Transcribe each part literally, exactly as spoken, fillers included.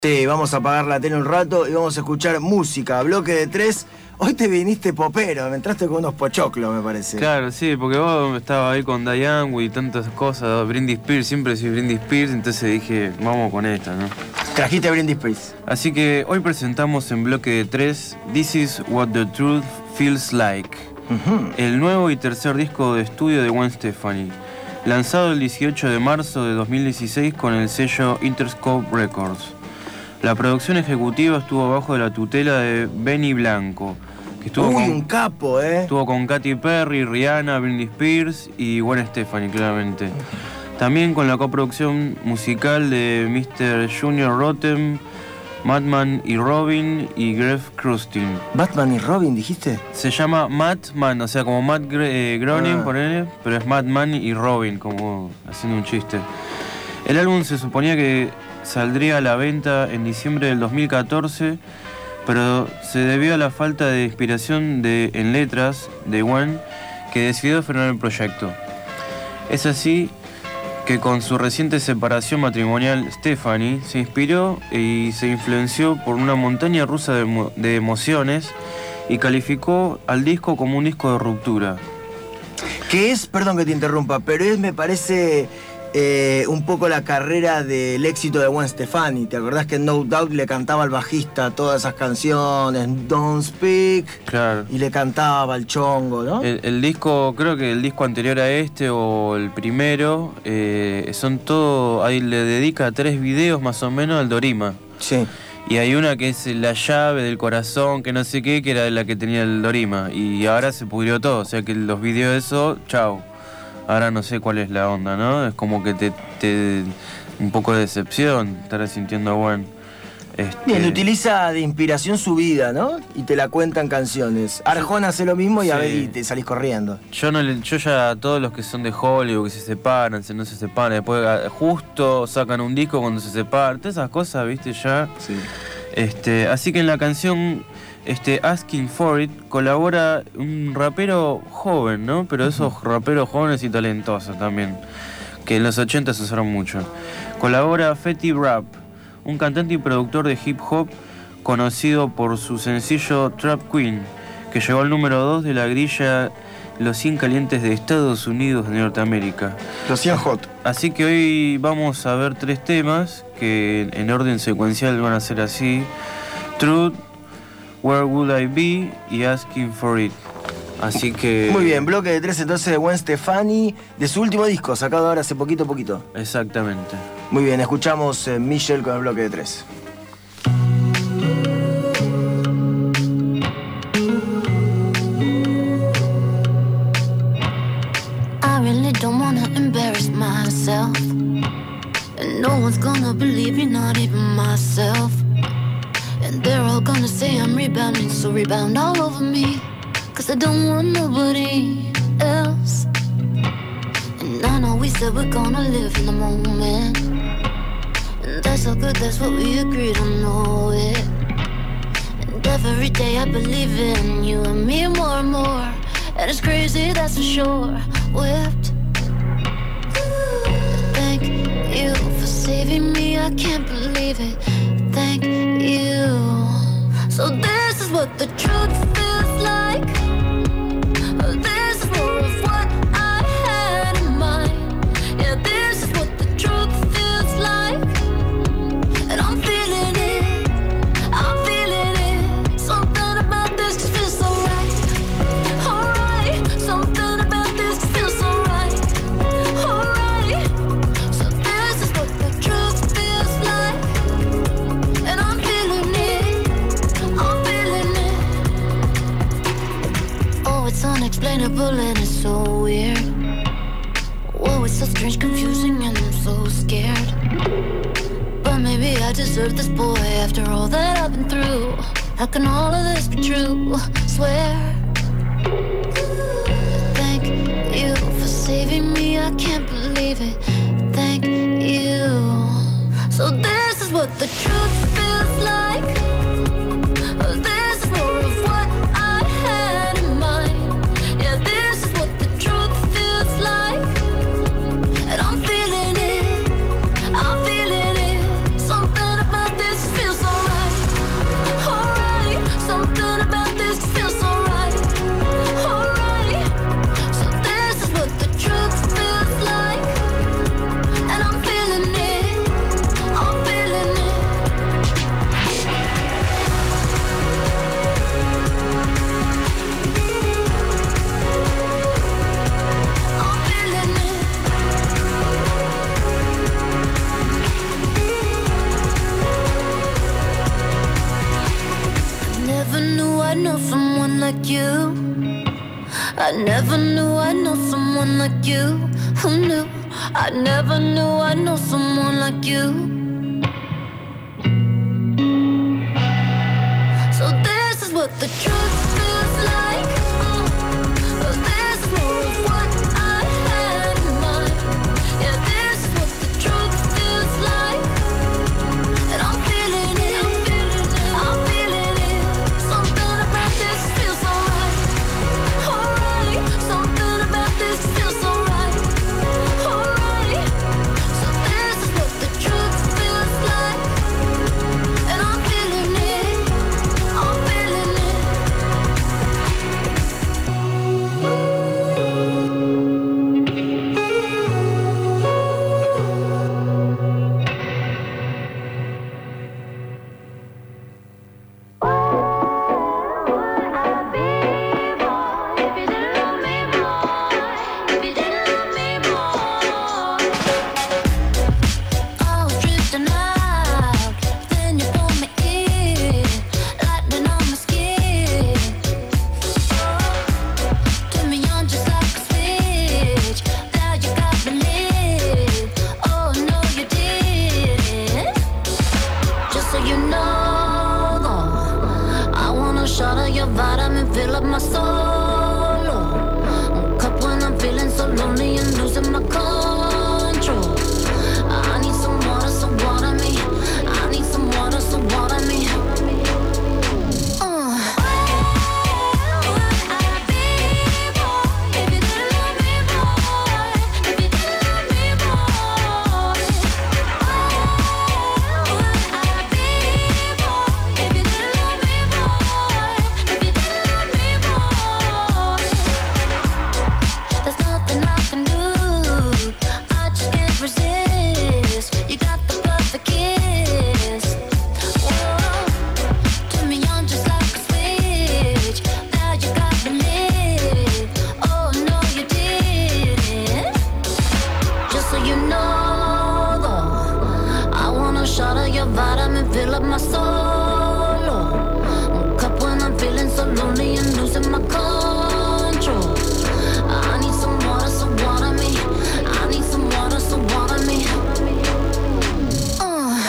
Sí, vamos a apagar la tele un rato y vamos a escuchar música, bloque de tres. Hoy te viniste popero, me entraste con unos pochoclos, me parece. Claro, sí, porque vos estabas ahí con Diane y tantas cosas, Britney Spears, siempre soy Britney Spears, entonces dije, vamos con esta, ¿no? Trajiste Britney Spears. Así que hoy presentamos en bloque de tres This Is What the Truth Feels Like, uh-huh. el nuevo y tercer disco de estudio de Gwen Stefani, lanzado el dieciocho de marzo de dos mil dieciséis con el sello Interscope Records. La producción ejecutiva estuvo bajo la tutela de Benny Blanco, que estuvo Uy, con, un capo, ¿eh? Estuvo con Katy Perry, Rihanna, Britney Spears y Gwen Stefani, claramente. También con la coproducción musical de mister Junior Rotem, Batman y Robin y Greg Krustin. ¿Batman y Robin dijiste? Se llama Batman, o sea, como Matt Gre- eh, Groening, ah. ponele, pero es Batman y Robin, como haciendo un chiste. El álbum se suponía que saldría a la venta en diciembre del dos mil catorce, pero se debió a la falta de inspiración de, en letras de Gwen, que decidió frenar el proyecto. Es así que con su reciente separación matrimonial, Stefani se inspiró y se influenció por una montaña rusa de, emo- de emociones y calificó al disco como un disco de ruptura. Que es, perdón que te interrumpa, pero es, me parece... Eh, un poco la carrera del éxito de Gwen Stefani. ¿Te acordás que en No Doubt le cantaba al bajista todas esas canciones? Don't Speak. Claro. Y le cantaba al chongo, ¿no? El, el disco, creo que el disco anterior a este o el primero, eh, son todo. Ahí le dedica tres videos más o menos al Dorima. Sí. Y hay una que es La llave del corazón, que no sé qué, que era la que tenía el Dorima. Y ahora se pudrió todo. O sea que los videos de eso, chau. Ahora no sé cuál es la onda, ¿no? Es como que te... te un poco de decepción estar sintiendo Gwen. Este... Bien, utiliza de inspiración su vida, ¿no? Y te la cuenta en canciones. Arjona hace lo mismo y sí. A ver, y te salís corriendo. Yo no le, yo ya, todos los que son de Hollywood, que se separan, se no se separan, después justo sacan un disco cuando se separan, todas esas cosas, ¿viste? Ya. Sí. Este, así que en la canción... Este, Asking For It colabora un rapero joven, ¿no? Pero esos uh-huh. raperos jóvenes y talentosos también, que en los ochenta se usaron mucho. Colabora Fetty Wap, un cantante y productor de hip hop conocido por su sencillo Trap Queen, que llegó al número dos de la grilla Los cien calientes de Estados Unidos de Norteamérica. Los cien hot. Así que hoy vamos a ver tres temas que en orden secuencial van a ser así: Truth, Where Would I Be y Asking For It. Así que... Muy bien, bloque de tres entonces de Gwen Stefani, de su último disco, sacado ahora hace poquito poquito. Exactamente. Muy bien, escuchamos eh, Michelle con el bloque de tres. I really don't wanna embarrass myself, and no one's gonna believe me, not even myself. And they're all gonna say I'm rebounding, so rebound all over me, cause I don't want nobody else. And I know we said we're gonna live in the moment, and that's all good, that's what we agreed on, know it. And every day I believe in you and me more and more, and it's crazy, that's for sure. Whipped. Thank you for saving me, I can't believe it. Thank you. So this is what the truth feels like. This is more of what I had in mind. Yeah, this is what the truth feels like. And I'm feeling it, I'm feeling it. Something about this just feels so right. Alright, something about this just feels so right. Alright, so this is what the truth feels like. And I'm feeling it, I'm feeling it. Oh, it's unexplainable and it's so weird. Whoa, it's so strange, confusing, and I'm so scared. But maybe I deserve this boy after all that I've been through. How can all of this be true? Swear. Thank you for saving me, I can't believe it. Thank you. So this is what the truth feels like. This is more of what I had in mind. Yeah, this is what the truth feels like. And I'm feeling it, I'm feeling it. Something about this I know someone like you. I never knew I know someone like you. Who knew? I never knew I know someone like you. So this is what the truth feels like. This is more of what I had in mind. Yeah, this is what the truth feels like. And I'm feeling it, I'm feeling it, I'm feeling it. Something about this feels alright. Alright, something about this feels alright. Alright, so this is what the truth feels like. And I'm feeling it, I'm feeling it. I was drifting out, then you pulled me in, lightning on my skin. Turn me on just like a switch. Now you got me lit. Oh no, you didn't. Just so you know, though, I want a shot of your vitamin, fill up my soul. Oh, cup when I'm feeling so lonely and losing my control. I need some water, so water me. I need some water, so water me. Uh. There's nothing I can do. I just can't resist. You got the perfect kiss. Whoa, turn me on just like a switch. Now you got me lit. Oh no, you didn't. Just so you know, though, I want a shot of your vitamin, fill up my soul. Oh, cup when I'm feeling so lonely and losing my control. I need some water, so water me. I need some water, so water me. Uh.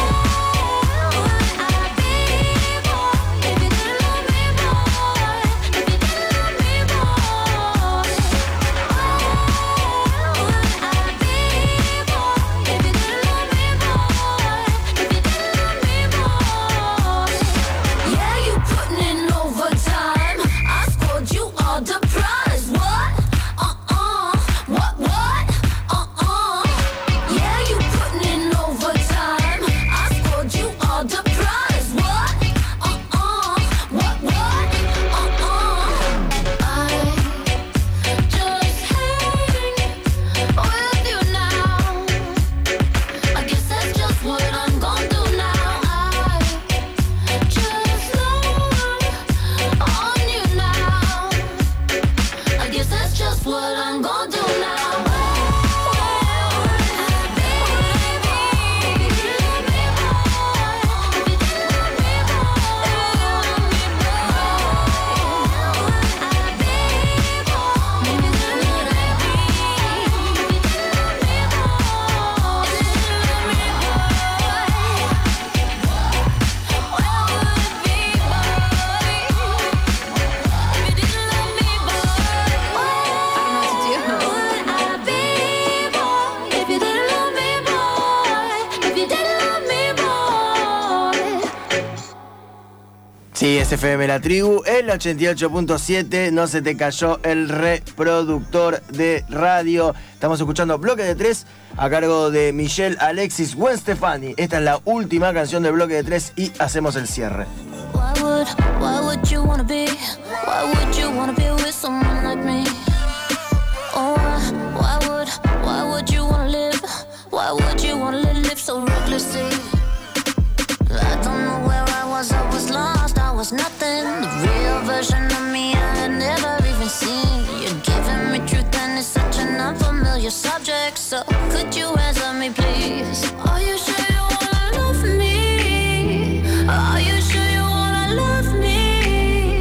Yeah, you putting in overtime. I scored you all the prize. What? Uh-uh. What, what? Uh-uh. Yeah, you putting in overtime. I scored you all the prize. What? Uh-uh. What, what? Uh-uh. I just hang with you now. I guess that's just what I'm gonna do now. I just love on you now. I guess that's just what I'm gonna do now. Sí, es F M La Tribu, el ochenta y ocho punto siete, no se te cayó el reproductor de radio. Estamos escuchando Bloque de Tres a cargo de Michelle Alexis Gwen Stefani. Esta es la última canción de Bloque de Tres y hacemos el cierre. Why would, why would you wanna be? Why would you wanna be with someone like me? Oh, why, why would, why would you wanna live? Why would you wanna live so recklessly? I don't know where I was, I was lost, I was nothing. The real version of me I had never even seen. You're giving me truth and it's such an unfamiliar subject. So could you answer me please? Are you sure you wanna love me? Are you sure you wanna love me?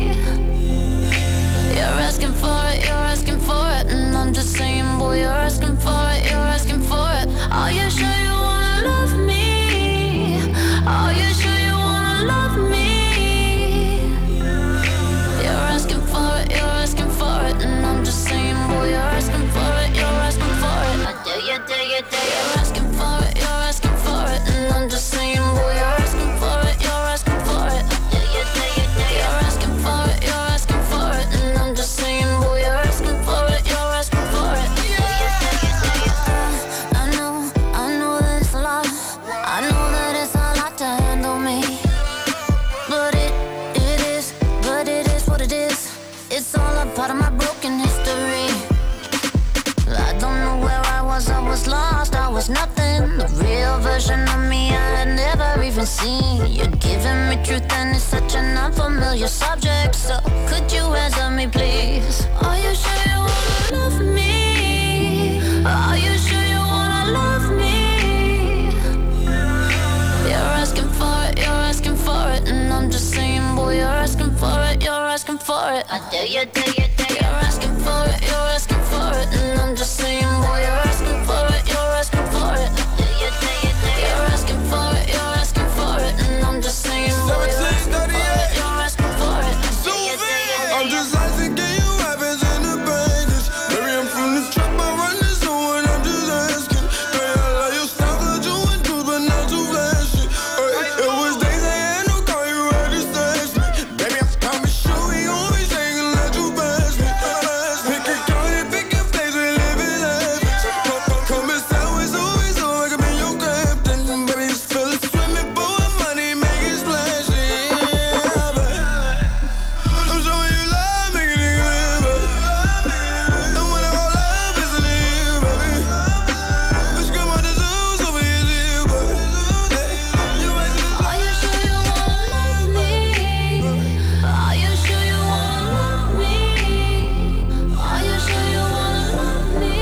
me. You're giving me truth and it's such an unfamiliar subject. So could you answer me, please? Are you sure you wanna love me? Are you sure you wanna love me? You're asking for it, you're asking for it, and I'm just saying, boy, you're asking for it, you're asking for it. I dare you, dare you, dare you. You're asking for it, you're asking for it, and I'm just saying, boy, you're asking for it, you're asking for it. I dare you, dare you, dare you. You're asking for it, you're asking for it, and I'm just saying, boy, you're asking for it, you're asking for it. I dare you, dare you, dare you. I'm just asking, can you rappers in the baggage? Maybe I'm from the trap, I run this zone, I'm just asking. Girl, I love your style, cause you and truth, but not too flashy. Ay, it was days I had no car, you had to stash me. Baby, I promise you, we always ain't gonna let you pass me. Pick a card and pick a place, we live it lavish. Come, come, come and stay with always so I can be your captain. Baby, just feel it swimming, boy, money, make it splashy. Yeah, baby. I'm showing you love, make it live, baby. And when I roll up, it's in the air, baby. Let's come out the zoo, over here, baby. You ain't just Are you sure you wanna love me? Are you sure you wanna love me? Are you sure you wanna love me?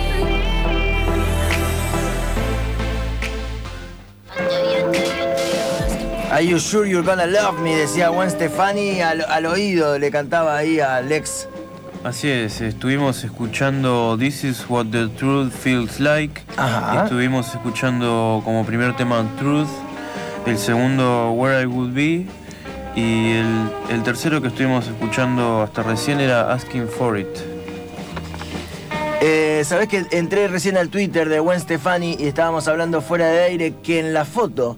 I dare you, dare you, dare you. Are you sure you're gonna love me? Decía Gwen Stefani al, al oído, le cantaba ahí a Lex. Así es, estuvimos escuchando This Is What the Truth Feels Like. Ajá. Y estuvimos escuchando como primer tema Truth, el segundo Where I Would Be, y el, el tercero que estuvimos escuchando hasta recién era Asking For It. Eh, ¿Sabés que entré recién al Twitter de Gwen Stefani y estábamos hablando fuera de aire que en la foto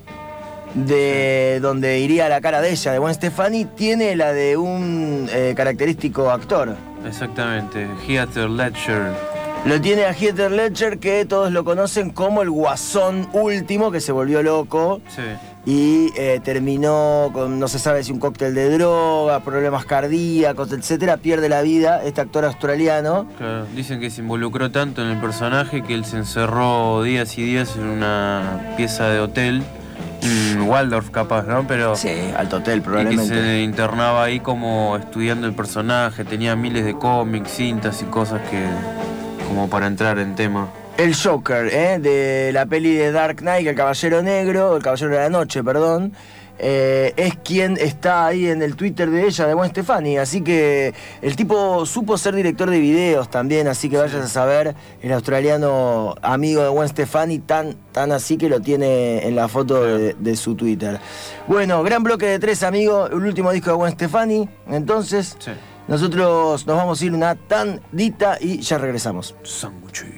de donde iría la cara de ella, de Gwen Stefani, tiene la de un eh, característico actor? Exactamente, Heath Ledger. Lo tiene a Heath Ledger, que todos lo conocen como el guasón último, que se volvió loco Sí. y eh, terminó con no se sabe si un cóctel de droga, problemas cardíacos, etcétera. Pierde la vida este actor australiano. Claro, dicen que se involucró tanto en el personaje que él se encerró días y días en una pieza de hotel, en Waldorf capaz, ¿no? Pero Sí, alto hotel y que probablemente. se internaba ahí como estudiando el personaje, tenía miles de cómics, cintas y cosas que como para entrar en tema. El Joker, ¿eh? De la peli de Dark Knight, el Caballero Negro, el Caballero de la Noche, perdón, eh, es quien está ahí en el Twitter de ella, de Gwen Stefani. Así que el tipo supo ser director de videos también, así que vayas a saber, el australiano amigo de Gwen Stefani, tan, tan así que lo tiene en la foto de, de su Twitter. Bueno, gran bloque de tres, amigos, el último disco de Gwen Stefani. Entonces, Sí. nosotros nos vamos a ir una tandita y ya regresamos. Sándwich.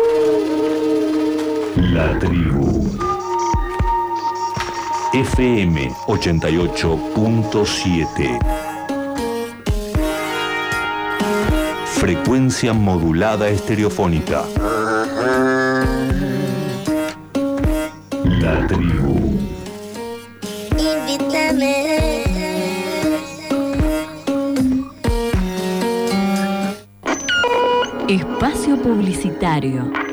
La tribu. F M ochenta y ocho punto siete. Frecuencia modulada estereofónica. La tribu. Invítame. Espacio publicitario.